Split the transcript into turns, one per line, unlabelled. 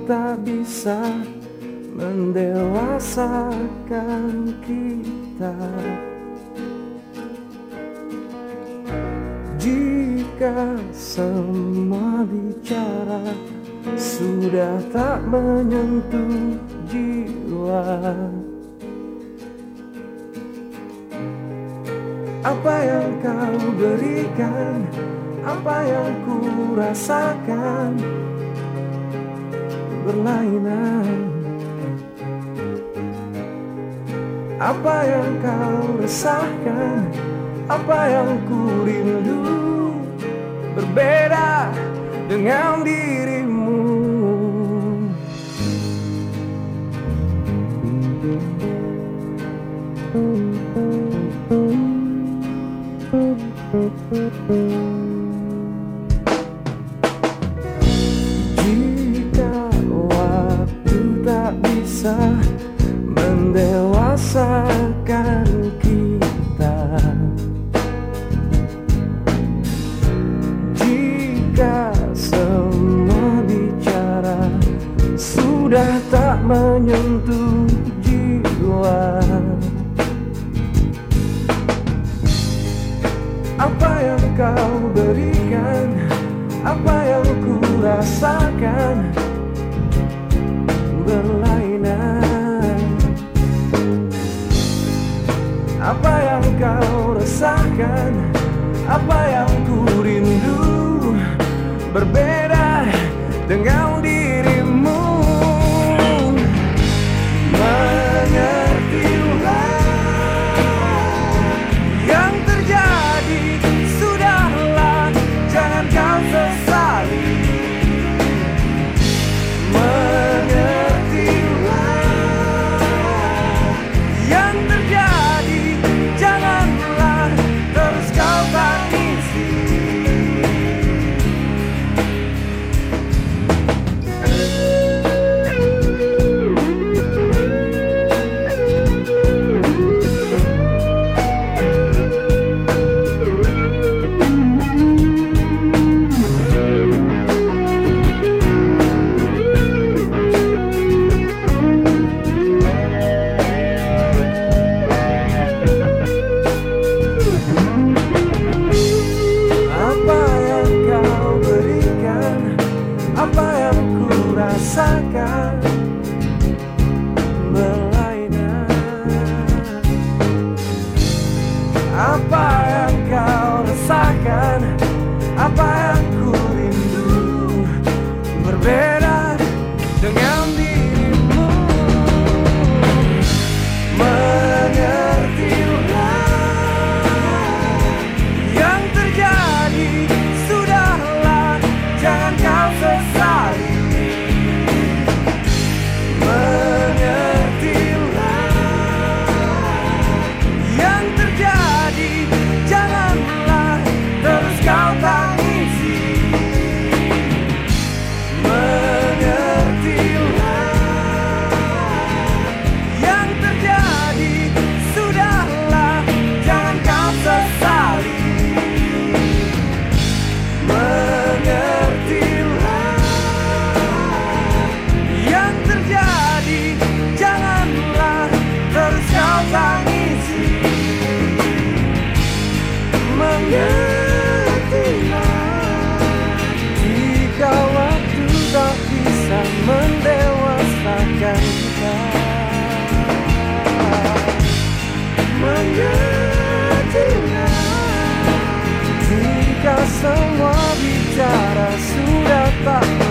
tak bisa mendewasakan kita. Jika semua bicara sudah tak menyentuh jiwa, apa yang kau berikan, apa yang ku rasakan berlainan. Apa yang kau resahkan, apa yang ku rindu berbeda dengan dirimu. Jika waktu tak bisa mendewasakan kita, jika semua bicara sudah tak menyentuh jiwa, apa yang kau berikan, apa yang ku rasakan berlainan. Apa yang kau resahkan, apa yang ku rindu berbeda dengan dirimu. Mengertilah yang terjadi, sudahlah, jangan kau sesali. Mengertilah yang terjadi, janganlah terus kau tangisi. Apa yang ku rasakan berlainan. Apa yang kau rasakan, apa yang ku rindu berbeda dengan dirimu. Mengertilah yang terjadi, sudahlah, jangan kau sesali. Mengertilah yang terjadi, janganlah terus kau tangisi. Mengertilah yang terjadi, sudahlah, jangan kau sesali. Mengertilah yang terjadi, janganlah terus kau tangisi. Mengertilah jika waktu tak bisa mendewasakan kita. Mengertilah jika semua bicara sudah tak